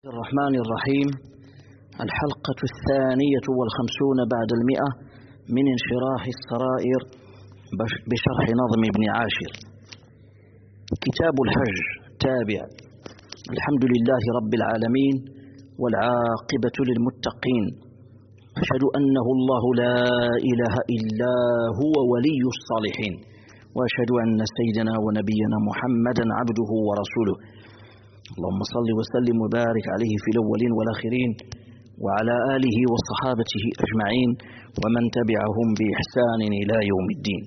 الرحمن الرحيم. الحلقة 52 بعد 100 من انشراح السرائر بشرح نظم ابن عاشر. كتاب الحج تابع. الحمد لله رب العالمين والعاقبة للمتقين، أشهد أنه الله لا إله إلا هو ولي الصالحين، وأشهد أن سيدنا ونبينا محمدا عبده ورسوله. اللهم صل وسلم وبارك عليه في الأولين والآخرين وعلى آله وصحابته أجمعين ومن تبعهم بإحسان إلى يوم الدين.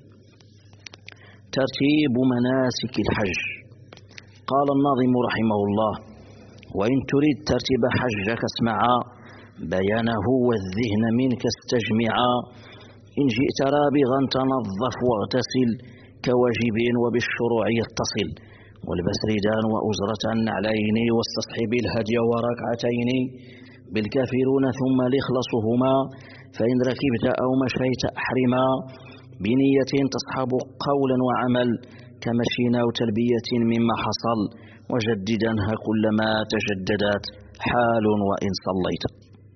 ترتيب مناسك الحج. قال الناظم رحمه الله: وإن تريد ترتيب حجك اسمعا، بيانه والذهن منك استجمعا. إن جئت رابغا تنظف واغتسل، كواجب وبالشروع يتصل. والبس ردان وأزرة النعلين، واستصحب الهدي وركعتين. بالكافرون ثم الإخلاصهما، فإن ركبت أو مشيت أحرما. بنية تصحب قولا وعمل، كمشي أو تلبية مما حصل. وجددنها كلما تجددت، حال وإن صليت.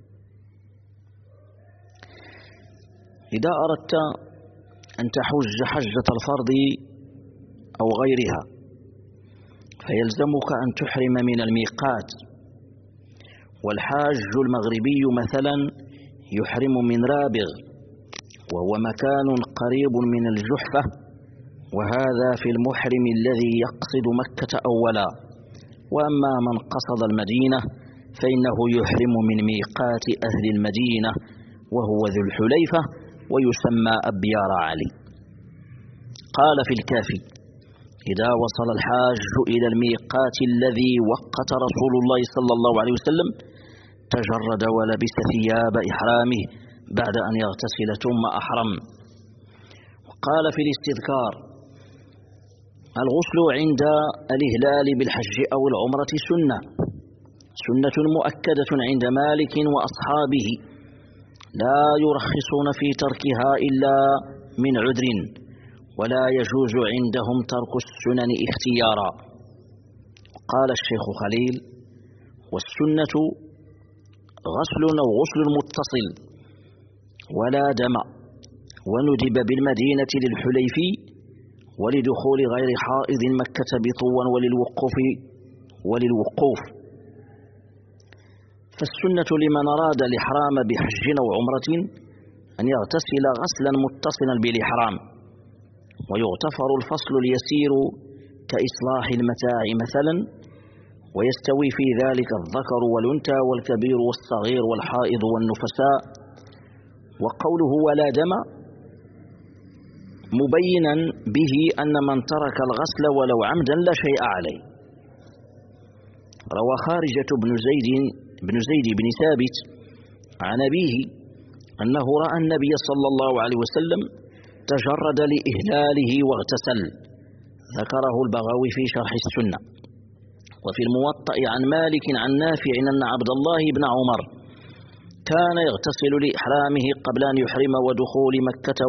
إذا أردت أن تحج حجة الفرض أو غيرها، فيلزمك أن تحرم من الميقات. والحاج المغربي مثلا يحرم من رابغ، وهو مكان قريب من الجحفة، وهذا في المحرم الذي يقصد مكة أولا. وأما من قصد المدينة فإنه يحرم من ميقات أهل المدينة، وهو ذو الحليفة، ويسمى أبيار علي. قال في الكافي: إذا وصل الحاج إلى الميقات الذي وقت رسول الله صلى الله عليه وسلم، تجرد ولبس ثياب إحرامه بعد أن يغتسل ثم أحرم. وقال في الاستذكار: الغسل عند الإهلال بالحج أو العمرة سنة مؤكدة عند مالك وأصحابه، لا يرخصون في تركها إلا من عذر، ولا يجوز عندهم ترك السنن اختيارا. قال الشيخ خليل: والسنة غسل أو غسل متصل ولا دم، وندب بالمدينة للحليفي، ولدخول غير حائض مكة بطوا وللوقوف. فالسنة لمن أراد الإحرام بحج أو عمرة أن يغتسل غسلا متصلا بالإحرام، ويغتفر الفصل اليسير كإصلاح المتاع مثلا، ويستوي في ذلك الذكر والأنثى والكبير والصغير والحائض والنفساء. وقوله ولا دم مبينا به أن من ترك الغسل ولو عمدا لا شيء عليه. روى خارجة بن زيد بن ثابت عن أبيه أنه رأى النبي صلى الله عليه وسلم تجرد لإهلاله واغتسل، ذكره البغوي في شرح السنة. وفي الموطأ عن مالك عن نافع أن عبد الله بن عمر كان يغتسل لإحرامه قبل أن يحرم ودخول مكة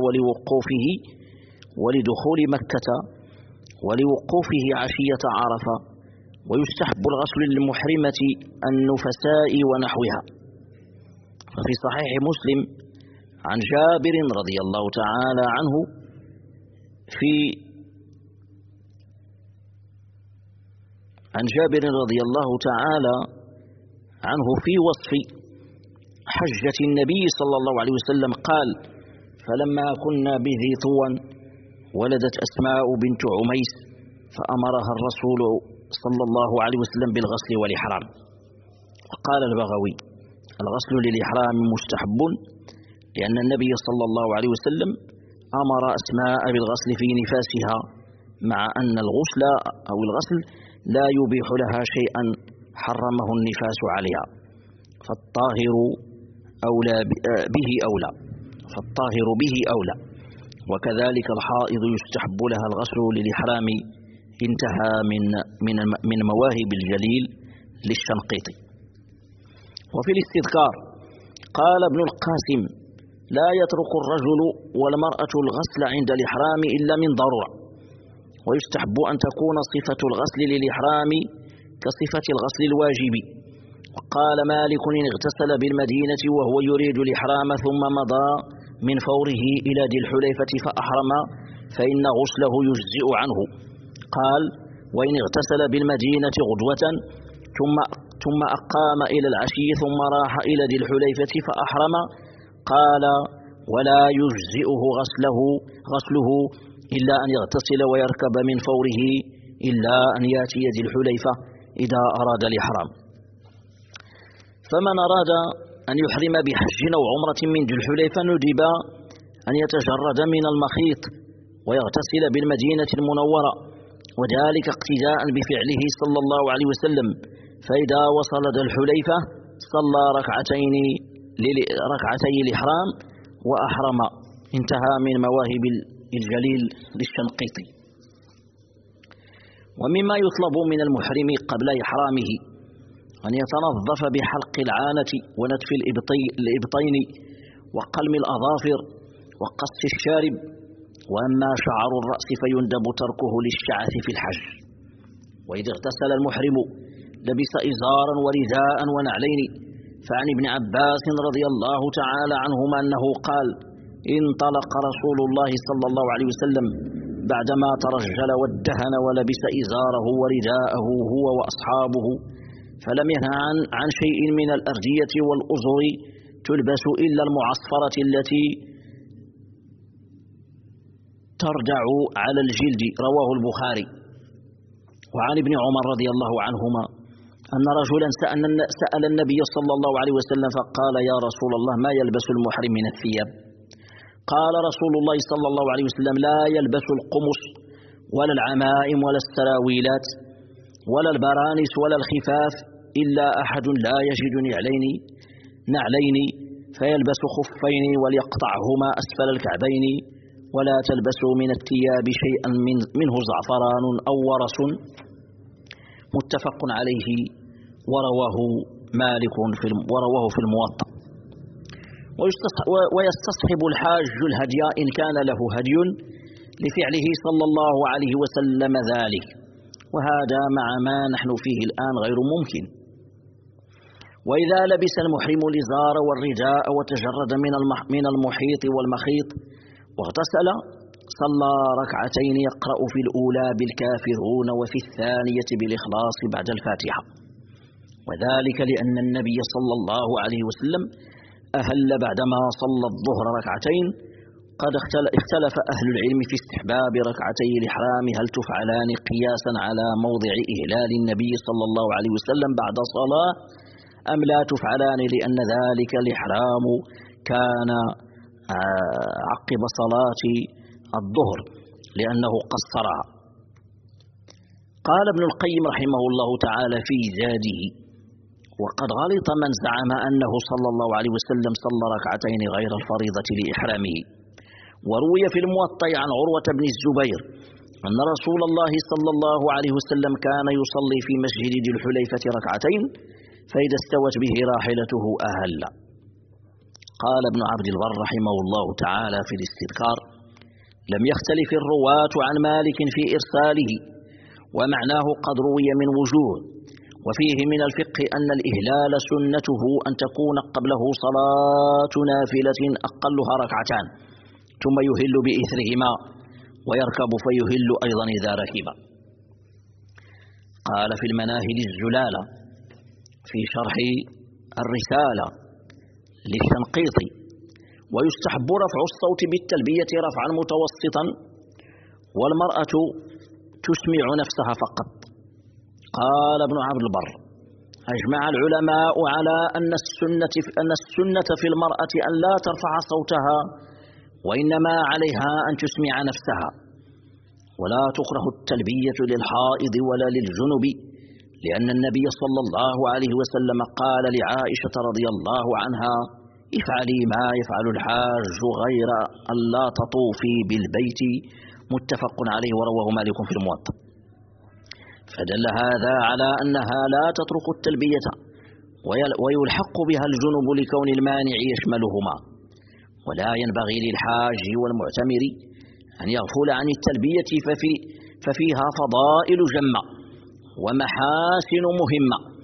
ولدخول مكة ولوقوفه عشية عرفة. ويستحب الغسل للمحرمة النفساء ونحوها. ففي صحيح مسلم عن جابر رضي الله تعالى عنه في وصف حجة النبي صلى الله عليه وسلم قال: فلما كنا بذي طوى ولدت أسماء بنت عميس، فأمرها الرسول صلى الله عليه وسلم بالغسل والإحرام. وقال البغوي: الغسل للإحرام مستحب، لأن النبي صلى الله عليه وسلم أمر أسماء بالغسل في نفاسها، مع أن الغسل لا يبيح لها شيئا حرمه النفاس عليها، فالطاهر به أولى. وكذلك الحائض يستحب لها الغسل للإحرام. انتهى من مواهب الجليل للشنقيطي. وفي الاستذكار قال ابن القاسم: لا يترك الرجل والمرأة الغسل عند الإحرام إلا من ضرورة، ويستحب أن تكون صفة الغسل للإحرام كصفة الغسل الواجب، وقال مالك إن اغتسل بالمدينة وهو يريد الإحرام ثم مضى من فوره إلى ذي الحليفة فأحرم فإن غسله يجزئ عنه. قال وإن اغتسل بالمدينة غدوة ثم أقام إلى العشي ثم راح إلى ذي الحليفة فأحرم قال ولا يجزئه غسله إلا أن يغتسل ويركب من فوره إلا أن يأتي ذي الحليفة إذا أراد الإحرام. فمن أراد أن يحرم بحج أو عمرة من ذي الحليفة ندب أن يتجرد من المخيط ويغتسل بالمدينة المنورة، وذلك اقتداء بفعله صلى الله عليه وسلم، فإذا وصل ذي الحليفة صلى ركعتي الإحرام وأحرم. انتهى من مواهب الجليل للشنقيطي. ومما يطلب من المحرم قبل إحرامه أن يتنظف بحلق العانة ونتف الإبطين وقلم الأظافر وقص الشارب. وأما شعر الرأس فيندب تركه للشعث في الحج. وإذا اغتسل المحرم لبس إزارا ورداء ونعلين. فعن ابن عباس رضي الله تعالى عنهما أنه قال انطلق رسول الله صلى الله عليه وسلم بعدما ترجل وادهن ولبس إزاره ورداءه هو وأصحابه، فلم ينه عن شيء من الأردية والأزر تلبس إلا المعصفرة التي تردع على الجلد. رواه البخاري. وعن ابن عمر رضي الله عنهما أن رجلا سأل النبي صلى الله عليه وسلم فقال يا رسول الله ما يلبس المحرم من الثياب؟ قال رسول الله صلى الله عليه وسلم لا يلبس القمص ولا العمائم ولا السراويلات ولا البرانس ولا الخفاف إلا أحد لا يجد نعلين فيلبس خفين وليقطعهما أسفل الكعبين، ولا تلبسوا من الثياب شيئا منه زعفران أو ورس. متفق عليه ورواه مالك ورواه في الموطأ. ويستصحب الحاج الهدي إن كان له هدي لفعله صلى الله عليه وسلم ذلك، وهذا مع ما نحن فيه الآن غير ممكن. وإذا لبس المحرم الإزار والرداء وتجرد من المحيط والمخيط واغتسل صلى ركعتين يقرأ في الأولى بالكافرون وفي الثانية بالإخلاص بعد الفاتحة، وذلك لأن النبي صلى الله عليه وسلم أهل بعدما صلى الظهر ركعتين. قد اختلف أهل العلم في استحباب ركعتي الإحرام هل تفعلان قياسا على موضع إهلال النبي صلى الله عليه وسلم بعد صلاة أم لا تفعلان، لأن ذلك الإحرام كان عقب صلاة الظهر لأنه قصرها. قال ابن القيم رحمه الله تعالى في زاده وقد غلط من زعم أنه صلى الله عليه وسلم صلى ركعتين غير الفريضة لإحرامه. وروي في الموطأ عن عروة بن الزبير أن رسول الله صلى الله عليه وسلم كان يصلي في مسجد ذي الحليفة ركعتين فإذا استوت به راحلته أهل. قال ابن عبد البر رحمه الله تعالى في الاستذكار لم يختلف الرواة عن مالك في إرساله، ومعناه قد روي من وجوه. وفيه من الفقه أن الإهلال سنته أن تكون قبله صلاة نافلة أقلها ركعتان ثم يهل بإثرهما ويركب فيهل أيضا إذا ركب. قال في المناهل الزلالة في شرح الرسالة للشنقيطي ويستحب رفع الصوت بالتلبية رفعا متوسطا والمرأة تسمع نفسها فقط. قال ابن عبد البر أجمع العلماء على أن السنة في المرأة أن لا ترفع صوتها وإنما عليها أن تسمع نفسها، ولا تكره التلبية للحائض ولا للجنب، لأن النبي صلى الله عليه وسلم قال لعائشة رضي الله عنها افعلي ما يفعل الحاج غير أن لا تطوفي بالبيت. متفق عليه ورواه مالك في الموطأ. فدل هذا على أنها لا تترك التلبية ويلحق بها الجنب لكون المانع يشملهما، ولا ينبغي للحاج والمعتمر أن يغفل عن التلبية ففيها فضائل جمة ومحاسن مهمة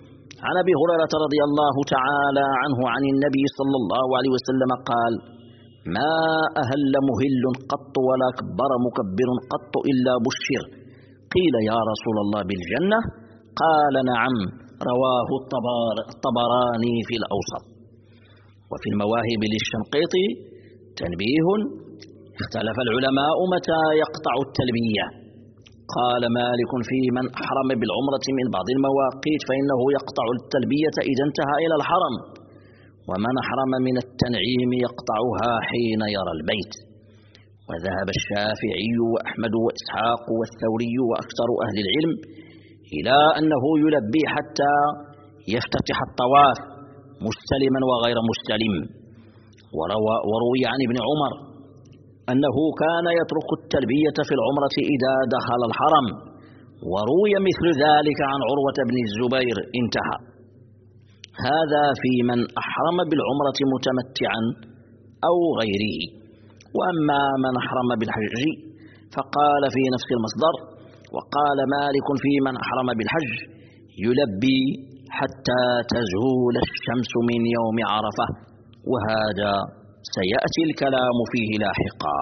عن أبي هريرة رضي الله تعالى عنه عن النبي صلى الله عليه وسلم قال: ما أهل مهل قط ولا كبر مكبر قط إلا بشر. قيل: يا رسول الله بالجنة؟ قال: نعم. رواه الطبراني في الأوسط. وفي المواهب للشنقيطي تنبيه: اختلف العلماء متى يقطع التلبية. قال مالك: في من أحرم بالعمرة من بعض المواقيت فإنه يقطع التلبية إذا انتهى إلى الحرم، ومن أحرم من التنعيم يقطعها حين يرى البيت. وذهب الشافعي وأحمد وإسحاق والثوري وأكثر أهل العلم إلى أنه يلبي حتى يفتتح الطواف مستلما وغير مستلم. وروي عن ابن عمر أنه كان يترك التلبية في العمرة إذا دخل الحرم، وروي مثل ذلك عن عروة بن الزبير انتهى. هذا في من أحرم بالعمرة متمتعا أو غيره. وأما من أحرم بالحج فقال في نفس المصدر: وقال مالك في من أحرم بالحج يلبي حتى تزول الشمس من يوم عرفة، وهذا سيأتي الكلام فيه لاحقا.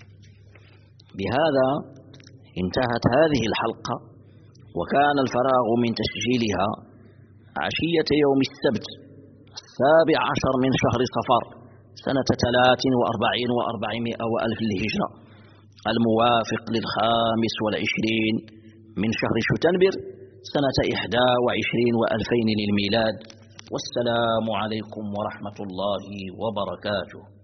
بهذا انتهت هذه الحلقة، وكان الفراغ من تسجيلها عشية يوم السبت 17 من شهر صفر سنة 43 و400 وألف للهجرة، الموافق 25 من شهر شتنبر سنة 21 و2000 للميلاد. والسلام عليكم ورحمة الله وبركاته.